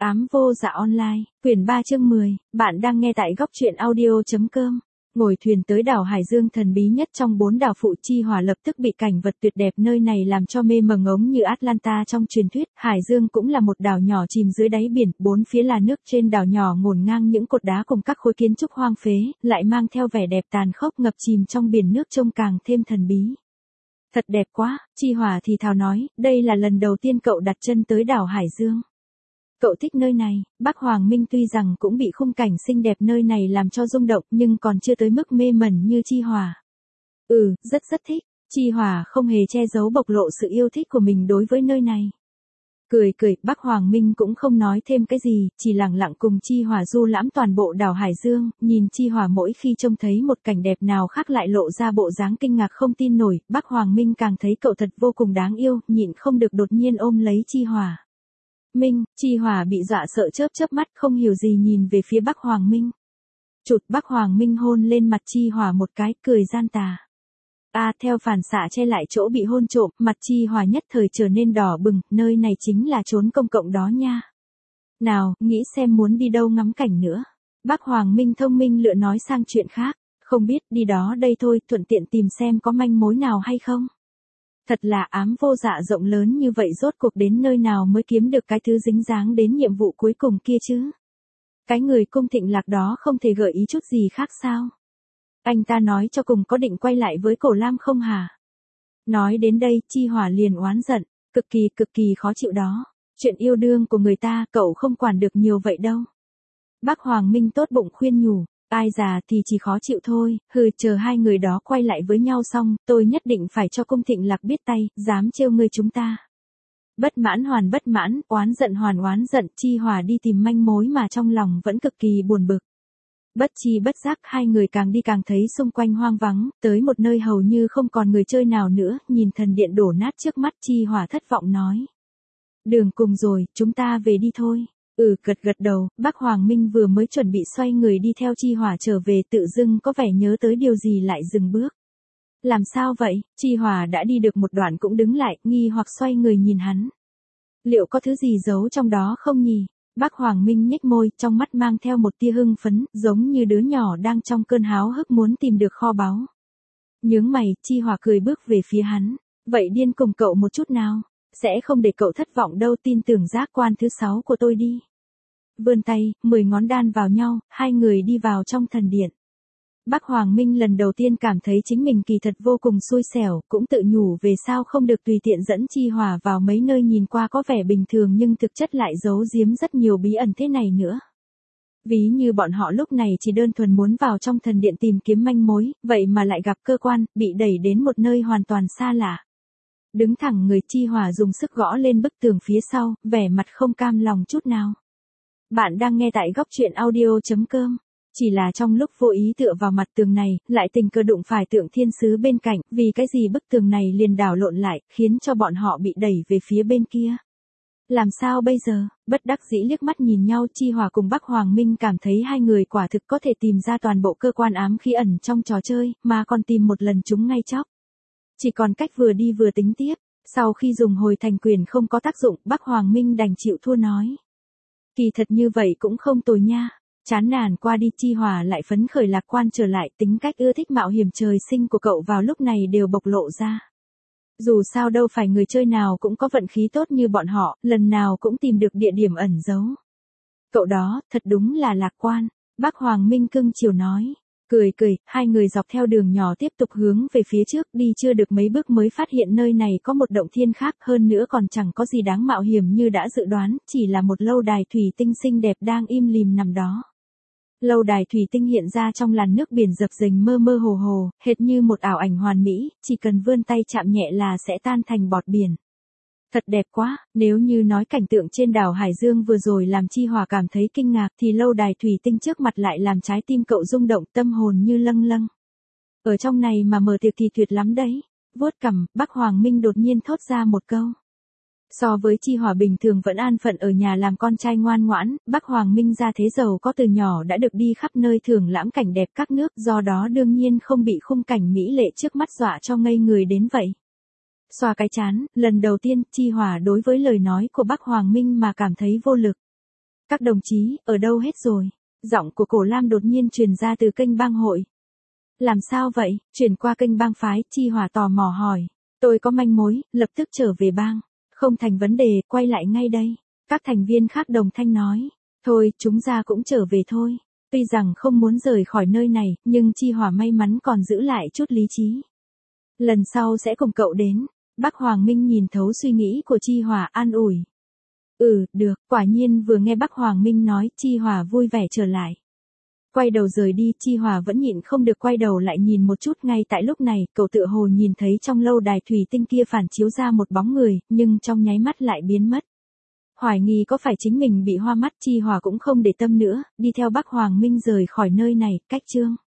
Ám vô dạ online, quyển 3 chương 10, bạn đang nghe tại góc truyện audio.com. Ngồi thuyền tới đảo Hải Dương thần bí nhất trong 4 đảo phụ, Chi Hòa lập tức bị cảnh vật tuyệt đẹp nơi này làm cho mê mờ ngống như Atlanta trong truyền thuyết. Hải Dương cũng là một đảo nhỏ chìm dưới đáy biển, bốn phía là nước, trên đảo nhỏ ngổn ngang những cột đá cùng các khối kiến trúc hoang phế, lại mang theo vẻ đẹp tàn khốc ngập chìm trong biển nước trông càng thêm thần bí. Thật đẹp quá, Chi Hòa thì thào nói, đây là lần đầu tiên cậu đặt chân tới đảo Hải Dương. Cậu thích nơi này. Bác Hoàng Minh tuy rằng cũng bị khung cảnh xinh đẹp nơi này làm cho rung động nhưng còn chưa tới mức mê mẩn như Chi Hòa. Rất thích. Chi Hòa không hề che giấu bộc lộ sự yêu thích của mình đối với nơi này. Cười, bác Hoàng Minh cũng không nói thêm cái gì, chỉ lặng lặng cùng Chi Hòa du lãm toàn bộ đảo Hải Dương, nhìn Chi Hòa mỗi khi trông thấy một cảnh đẹp nào khác lại lộ ra bộ dáng kinh ngạc không tin nổi, bác Hoàng Minh càng thấy cậu thật vô cùng đáng yêu, nhịn không được đột nhiên ôm lấy Chi Hòa. Chi Hòa bị dọa sợ chớp mắt không hiểu gì nhìn về phía bác Hoàng Minh. Bác Hoàng Minh hôn lên mặt Chi Hòa một cái, cười gian tà. Theo phản xạ che lại chỗ bị hôn trộm, mặt Chi Hòa nhất thời trở nên đỏ bừng, nơi này chính là chốn công cộng đó nha. Nào, nghĩ xem muốn đi đâu ngắm cảnh nữa. Bác Hoàng Minh thông minh lựa nói sang chuyện khác, không biết, đi đó đây thôi, thuận tiện tìm xem có manh mối nào hay không. Thật là ám vô dạ rộng lớn như vậy, rốt cuộc đến nơi nào mới kiếm được cái thứ dính dáng đến nhiệm vụ cuối cùng kia chứ? Cái người cung Thịnh Lạc đó không thể gợi ý chút gì khác sao? Anh ta nói cho cùng có định quay lại với Cổ Lam không hả? Nói đến đây, Chi Hòa liền oán giận, cực kỳ khó chịu đó. Chuyện yêu đương của người ta cậu không quản được nhiều vậy đâu. Bác Hoàng Minh tốt bụng khuyên nhủ. Ai già thì chỉ khó chịu thôi, chờ hai người đó quay lại với nhau xong, tôi nhất định phải cho cung Thịnh Lạc biết tay, dám trêu ngươi chúng ta. Bất mãn, oán giận, Chi Hòa đi tìm manh mối mà trong lòng vẫn cực kỳ buồn bực. Bất chi bất giác hai người càng đi càng thấy xung quanh hoang vắng, tới một nơi hầu như không còn người chơi nào nữa, nhìn thần điện đổ nát trước mắt, Chi Hòa thất vọng nói. Đường cùng rồi, chúng ta về đi thôi. Gật đầu, bác Hoàng Minh vừa mới chuẩn bị xoay người đi theo Chi Hòa trở về, tự dưng có vẻ nhớ tới điều gì lại dừng bước. Làm sao vậy? Chi Hòa đã đi được một đoạn cũng đứng lại, nghi hoặc xoay người nhìn hắn. Liệu có thứ gì giấu trong đó không nhỉ? Bác Hoàng Minh nhếch môi, trong mắt mang theo một tia hưng phấn, giống như đứa nhỏ đang trong cơn háo hức muốn tìm được kho báu. Nhướng mày, Chi Hòa cười bước về phía hắn. Vậy điên cùng cậu một chút nào. Sẽ không để cậu thất vọng đâu, tin tưởng giác quan thứ 6 của tôi đi. Vươn tay, 10 ngón đan vào nhau, hai người đi vào trong thần điện. Bác Hoàng Minh lần đầu tiên cảm thấy chính mình kỳ thật vô cùng xui xẻo, cũng tự nhủ về sao không được tùy tiện dẫn Chi Hòa vào mấy nơi nhìn qua có vẻ bình thường nhưng thực chất lại giấu giếm rất nhiều bí ẩn thế này nữa. Ví như bọn họ lúc này chỉ đơn thuần muốn vào trong thần điện tìm kiếm manh mối, vậy mà lại gặp cơ quan, bị đẩy đến một nơi hoàn toàn xa lạ. Đứng thẳng người, Chi Hòa dùng sức gõ lên bức tường phía sau, vẻ mặt không cam lòng chút nào. Bạn đang nghe tại góc truyện audio.com. Chỉ là trong lúc vô ý tựa vào mặt tường này, lại tình cờ đụng phải Tượng Thiên Sứ bên cạnh, vì cái gì bức tường này liền đảo lộn lại, khiến cho bọn họ bị đẩy về phía bên kia. Làm sao bây giờ? Bất đắc dĩ liếc mắt nhìn nhau, Chi Hòa cùng bác Hoàng Minh cảm thấy hai người quả thực có thể tìm ra toàn bộ cơ quan ám khí ẩn trong trò chơi, mà còn tìm một lần chúng ngay chóc. Chỉ còn cách vừa đi vừa tính tiếp. Sau khi dùng hồi thành quyền không có tác dụng, bác Hoàng Minh đành chịu thua nói. Kỳ thật như vậy cũng không tồi nha. Chán nản qua đi, Chi Hòa lại phấn khởi lạc quan trở lại, tính cách ưa thích mạo hiểm trời sinh của cậu vào lúc này đều bộc lộ ra. Dù sao đâu phải người chơi nào cũng có vận khí tốt như bọn họ, lần nào cũng tìm được địa điểm ẩn giấu. Cậu đó, thật đúng là lạc quan, bác Hoàng Minh cưng chiều nói. Cười, hai người dọc theo đường nhỏ tiếp tục hướng về phía trước, đi chưa được mấy bước mới phát hiện nơi này có một động thiên khác, hơn nữa còn chẳng có gì đáng mạo hiểm như đã dự đoán, chỉ là một lâu đài thủy tinh xinh đẹp đang im lìm nằm đó. Lâu đài thủy tinh hiện ra trong làn nước biển dập dềnh mơ hồ, hệt như một ảo ảnh hoàn mỹ, chỉ cần vươn tay chạm nhẹ là sẽ tan thành bọt biển. Thật đẹp quá, nếu như nói cảnh tượng trên đảo Hải Dương vừa rồi làm Chi Hòa cảm thấy kinh ngạc thì lâu đài thủy tinh trước mặt lại làm trái tim cậu rung động, tâm hồn như lâng. Ở trong này mà mở tiệc thì tuyệt lắm đấy. Vuốt cằm, bác Hoàng Minh đột nhiên thốt ra một câu. So với Chi Hòa bình thường vẫn an phận ở nhà làm con trai ngoan ngoãn, bác Hoàng Minh ra thế giàu có từ nhỏ đã được đi khắp nơi thưởng lãm cảnh đẹp các nước, do đó đương nhiên không bị khung cảnh mỹ lệ trước mắt dọa cho ngây người đến vậy. Xoa cái chán, lần đầu tiên, Chi Hòa đối với lời nói của bác Hoàng Minh mà cảm thấy vô lực. Các đồng chí, ở đâu hết rồi? Giọng của Cổ Lam đột nhiên truyền ra từ kênh bang hội. Làm sao vậy? Chuyển qua kênh bang phái, Chi Hỏa tò mò hỏi. Tôi có manh mối, lập tức trở về bang. Không thành vấn đề, quay lại ngay đây. Các thành viên khác đồng thanh nói. Thôi, chúng ta cũng trở về thôi. Tuy rằng không muốn rời khỏi nơi này, nhưng Chi Hỏa may mắn còn giữ lại chút lý trí. Lần sau sẽ cùng cậu đến. Bác Hoàng Minh nhìn thấu suy nghĩ của Chi Hỏa, an ủi. Được, quả nhiên vừa nghe bác Hoàng Minh nói, Chi Hỏa vui vẻ trở lại. Quay đầu rời đi, Chi Hỏa vẫn nhịn không được quay đầu lại nhìn một chút. Ngay tại lúc này, cậu tựa hồ nhìn thấy trong lâu đài thủy tinh kia phản chiếu ra một bóng người, nhưng trong nháy mắt lại biến mất. Hoài nghi có phải chính mình bị hoa mắt, Chi Hỏa cũng không để tâm nữa, đi theo bác Hoàng Minh rời khỏi nơi này, cách chương.